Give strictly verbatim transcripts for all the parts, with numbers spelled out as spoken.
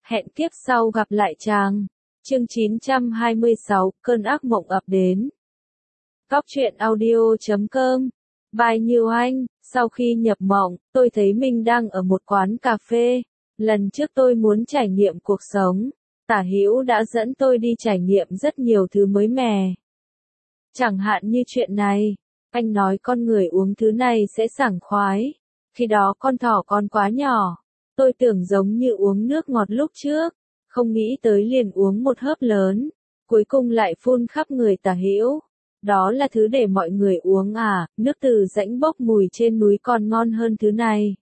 Hẹn kiếp sau gặp lại chàng. Chương chín trăm hai mươi sáu, cơn ác mộng ập đến. Cóc truyện audio chấm com. Bài Như Anh, sau khi nhập mộng, tôi thấy mình đang ở một quán cà phê. Lần trước tôi muốn trải nghiệm cuộc sống, Tả Hữu đã dẫn tôi đi trải nghiệm rất nhiều thứ mới mẻ. Chẳng hạn như chuyện này, anh nói con người uống thứ này sẽ sảng khoái. Khi đó con thỏ còn quá nhỏ, tôi tưởng giống như uống nước ngọt lúc trước, không nghĩ tới liền uống một hớp lớn, cuối cùng lại phun khắp người Tả Hữu. Đó là thứ để mọi người uống à, nước từ rãnh bốc mùi trên núi còn ngon hơn thứ này.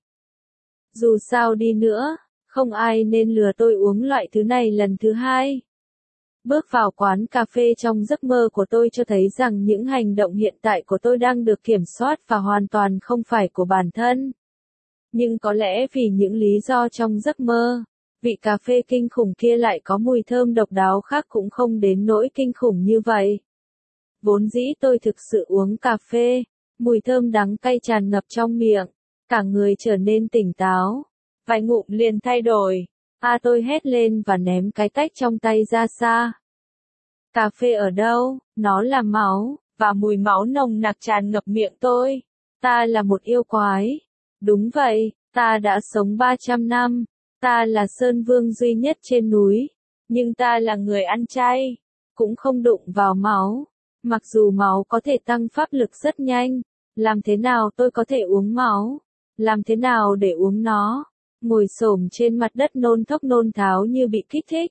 Dù sao đi nữa, không ai nên lừa tôi uống loại thứ này lần thứ hai. Bước vào quán cà phê trong giấc mơ của tôi cho thấy rằng những hành động hiện tại của tôi đang được kiểm soát và hoàn toàn không phải của bản thân. Nhưng có lẽ vì những lý do trong giấc mơ, vị cà phê kinh khủng kia lại có mùi thơm độc đáo khác cũng không đến nỗi kinh khủng như vậy. Vốn dĩ tôi thực sự uống cà phê, mùi thơm đắng cay tràn ngập trong miệng, cả người trở nên tỉnh táo. Vài ngụm liền thay đổi. À tôi hét lên và ném cái tách trong tay ra xa. Cà phê ở đâu? Nó là máu, và mùi máu nồng nặc tràn ngập miệng tôi. Ta là một yêu quái. Đúng vậy, ta đã sống ba trăm năm. Ta là Sơn Vương duy nhất trên núi. Nhưng ta là người ăn chay. Cũng không đụng vào máu. Mặc dù máu có thể tăng pháp lực rất nhanh. Làm thế nào tôi có thể uống máu? Làm thế nào để uống nó? Ngồi xổm trên mặt đất nôn thốc nôn tháo như bị kích thích.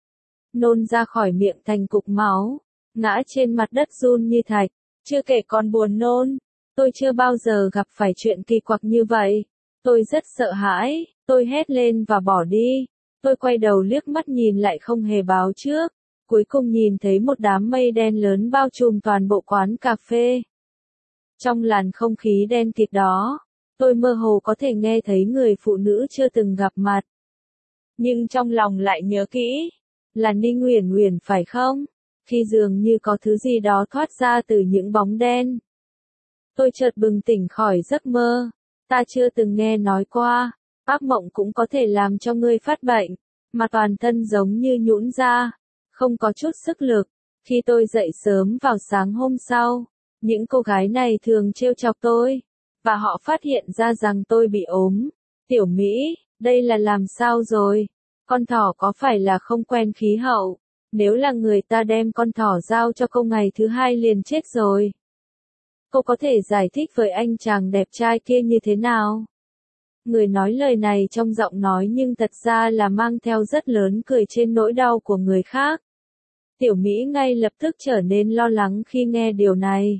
Nôn ra khỏi miệng thành cục máu, ngã trên mặt đất run như thạch, chưa kể còn buồn nôn. Tôi chưa bao giờ gặp phải chuyện kỳ quặc như vậy. Tôi rất sợ hãi, tôi hét lên và bỏ đi. Tôi quay đầu liếc mắt nhìn lại không hề báo trước. Cuối cùng nhìn thấy một đám mây đen lớn bao trùm toàn bộ quán cà phê. Trong làn không khí đen kịt đó, tôi mơ hồ có thể nghe thấy người phụ nữ chưa từng gặp mặt. Nhưng trong lòng lại nhớ kỹ, là Ninh Uyển Uyển phải không? Khi dường như có thứ gì đó thoát ra từ những bóng đen. Tôi chợt bừng tỉnh khỏi giấc mơ. Ta chưa từng nghe nói qua, ác mộng cũng có thể làm cho ngươi phát bệnh, mà toàn thân giống như nhũn ra, không có chút sức lực. Khi tôi dậy sớm vào sáng hôm sau, những cô gái này thường trêu chọc tôi. Và họ phát hiện ra rằng tôi bị ốm. Tiểu Mỹ, đây là làm sao rồi? Con thỏ có phải là không quen khí hậu? Nếu là người ta đem con thỏ giao cho cô ngày thứ hai liền chết rồi. Cô có thể giải thích với anh chàng đẹp trai kia như thế nào? Người nói lời này trong giọng nói nhưng thật ra là mang theo rất lớn cười trên nỗi đau của người khác. Tiểu Mỹ ngay lập tức trở nên lo lắng khi nghe điều này.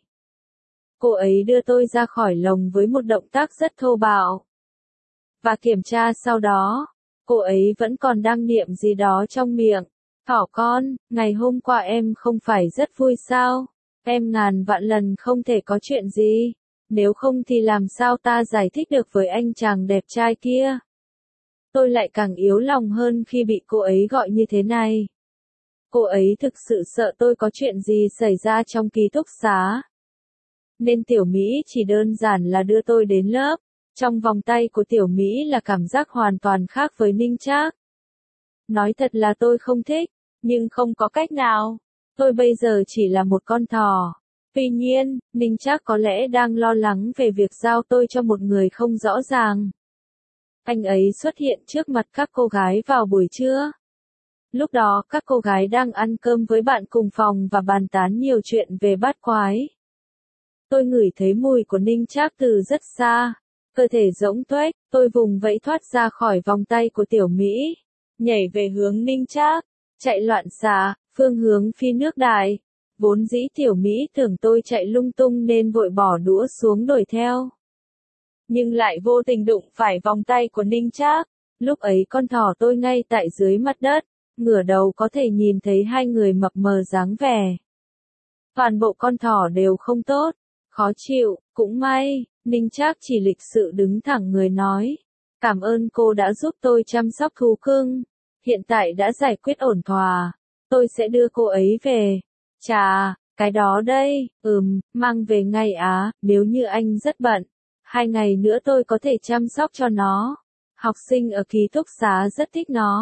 Cô ấy đưa tôi ra khỏi lồng với một động tác rất thô bạo. Và kiểm tra sau đó, cô ấy vẫn còn đang niệm gì đó trong miệng. Thỏ con, ngày hôm qua em không phải rất vui sao? Em ngàn vạn lần không thể có chuyện gì. Nếu không thì làm sao ta giải thích được với anh chàng đẹp trai kia? Tôi lại càng yếu lòng hơn khi bị cô ấy gọi như thế này. Cô ấy thực sự sợ tôi có chuyện gì xảy ra trong ký túc xá. Nên Tiểu Mỹ chỉ đơn giản là đưa tôi đến lớp. Trong vòng tay của Tiểu Mỹ là cảm giác hoàn toàn khác với Ninh Trác. Nói thật là tôi không thích, nhưng không có cách nào. Tôi bây giờ chỉ là một con thỏ. Tuy nhiên, Ninh Trác có lẽ đang lo lắng về việc giao tôi cho một người không rõ ràng. Anh ấy xuất hiện trước mặt các cô gái vào buổi trưa. Lúc đó các cô gái đang ăn cơm với bạn cùng phòng và bàn tán nhiều chuyện về bát quái. Tôi ngửi thấy mùi của Ninh Trác từ rất xa. Cơ thể rỗng tuếch, tôi vùng vẫy thoát ra khỏi vòng tay của Tiểu Mỹ. Nhảy về hướng Ninh Trác, chạy loạn xạ, phương hướng phi nước đại. Vốn dĩ Tiểu Mỹ tưởng tôi chạy lung tung nên vội bỏ đũa xuống đuổi theo. Nhưng lại vô tình đụng phải vòng tay của Ninh Trác. Lúc ấy con thỏ tôi ngay tại dưới mặt đất, ngửa đầu có thể nhìn thấy hai người mập mờ dáng vẻ. Toàn bộ con thỏ đều không tốt. Khó chịu, cũng may, Ninh Trác chỉ lịch sự đứng thẳng người nói. Cảm ơn cô đã giúp tôi chăm sóc thú cưng. Hiện tại đã giải quyết ổn thỏa. Tôi sẽ đưa cô ấy về. Chà, cái đó đây, ừm, mang về ngay á, nếu như anh rất bận. Hai ngày nữa tôi có thể chăm sóc cho nó. Học sinh ở ký túc xá rất thích nó.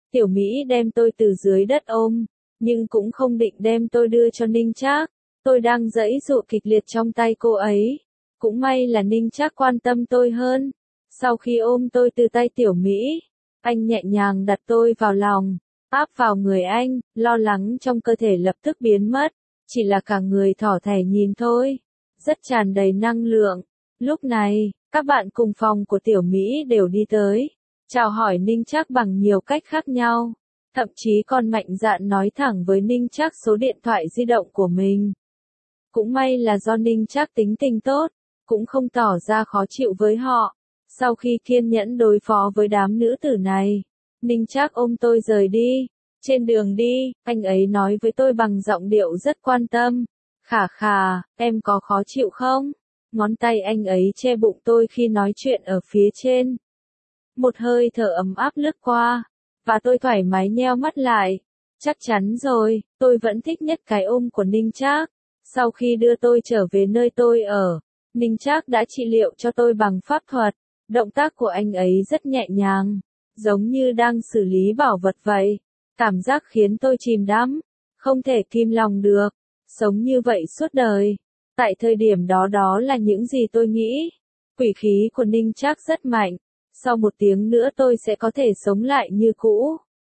Tiểu Mỹ đem tôi từ dưới đất ôm, nhưng cũng không định đem tôi đưa cho Ninh Trác. Tôi đang giãy giụa kịch liệt trong tay cô ấy. Cũng may là Ninh Trác quan tâm tôi hơn. Sau khi ôm tôi từ tay Tiểu Mỹ, anh nhẹ nhàng đặt tôi vào lòng, áp vào người anh, lo lắng trong cơ thể lập tức biến mất, chỉ là cả người thỏ thẻ nhìn thôi, rất tràn đầy năng lượng. Lúc này, các bạn cùng phòng của Tiểu Mỹ đều đi tới, chào hỏi Ninh Trác bằng nhiều cách khác nhau, thậm chí còn mạnh dạn nói thẳng với Ninh Trác số điện thoại di động của mình. Cũng may là do Ninh Trác tính tình tốt, cũng không tỏ ra khó chịu với họ. Sau khi kiên nhẫn đối phó với đám nữ tử này, Ninh Trác ôm tôi rời đi. Trên đường đi, anh ấy nói với tôi bằng giọng điệu rất quan tâm. Khả khà, em có khó chịu không? Ngón tay anh ấy che bụng tôi khi nói chuyện ở phía trên. Một hơi thở ấm áp lướt qua, và tôi thoải mái nheo mắt lại. Chắc chắn rồi, tôi vẫn thích nhất cái ôm của Ninh Trác. Sau khi đưa tôi trở về nơi tôi ở, Ninh Trác đã trị liệu cho tôi bằng pháp thuật. Động tác của anh ấy rất nhẹ nhàng, giống như đang xử lý bảo vật vậy. Cảm giác khiến tôi chìm đắm, không thể kìm lòng được, sống như vậy suốt đời. Tại thời điểm đó đó là những gì tôi nghĩ. Quỷ khí của Ninh Trác rất mạnh, sau một tiếng nữa tôi sẽ có thể sống lại như cũ.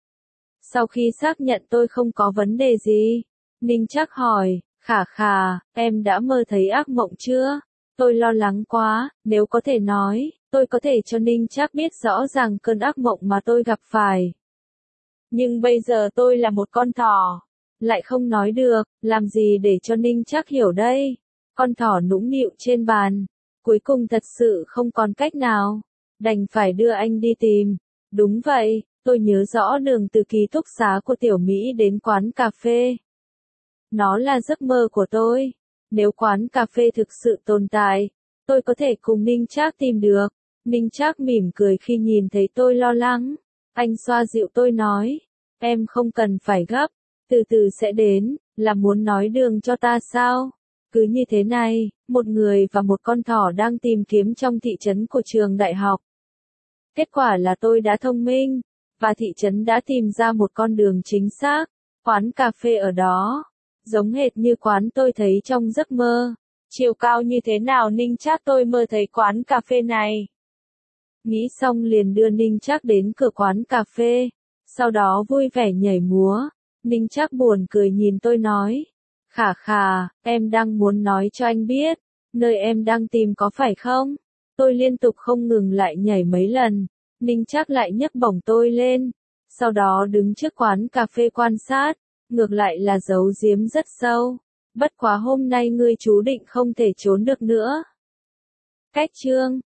Sau khi xác nhận tôi không có vấn đề gì, Ninh Trác hỏi, Khả khà, em đã mơ thấy ác mộng chưa? Tôi lo lắng quá, nếu có thể nói, tôi có thể cho Ninh Trác biết rõ ràng cơn ác mộng mà tôi gặp phải. Nhưng bây giờ tôi là một con thỏ, lại không nói được, làm gì để cho Ninh Trác hiểu đây? Con thỏ nũng nịu trên bàn, cuối cùng thật sự không còn cách nào, đành phải đưa anh đi tìm. Đúng vậy, tôi nhớ rõ đường từ ký túc xá của Tiểu Mỹ đến quán cà phê. Nó là giấc mơ của tôi. Nếu quán cà phê thực sự tồn tại, tôi có thể cùng Ninh Trác tìm được. Ninh Trác mỉm cười khi nhìn thấy tôi lo lắng. Anh xoa dịu tôi nói, em không cần phải gấp, từ từ sẽ đến, là muốn nói đường cho ta sao? Cứ như thế này, một người và một con thỏ đang tìm kiếm trong thị trấn của trường đại học. Kết quả là tôi đã thông minh, và thị trấn đã tìm ra một con đường chính xác, quán cà phê ở đó. Giống hệt như quán tôi thấy trong giấc mơ. Chiều cao như thế nào Ninh Trác tôi mơ thấy quán cà phê này. Nghĩ xong liền đưa Ninh Trác đến cửa quán cà phê. Sau đó vui vẻ nhảy múa. Ninh Trác buồn cười nhìn tôi nói. Khả khà, em đang muốn nói cho anh biết. Nơi em đang tìm có phải không? Tôi liên tục không ngừng lại nhảy mấy lần. Ninh Trác lại nhấc bổng tôi lên. Sau đó đứng trước quán cà phê quan sát. Ngược lại là giấu giếm rất sâu. Bất quá hôm nay ngươi chú định không thể trốn được nữa. Cách chương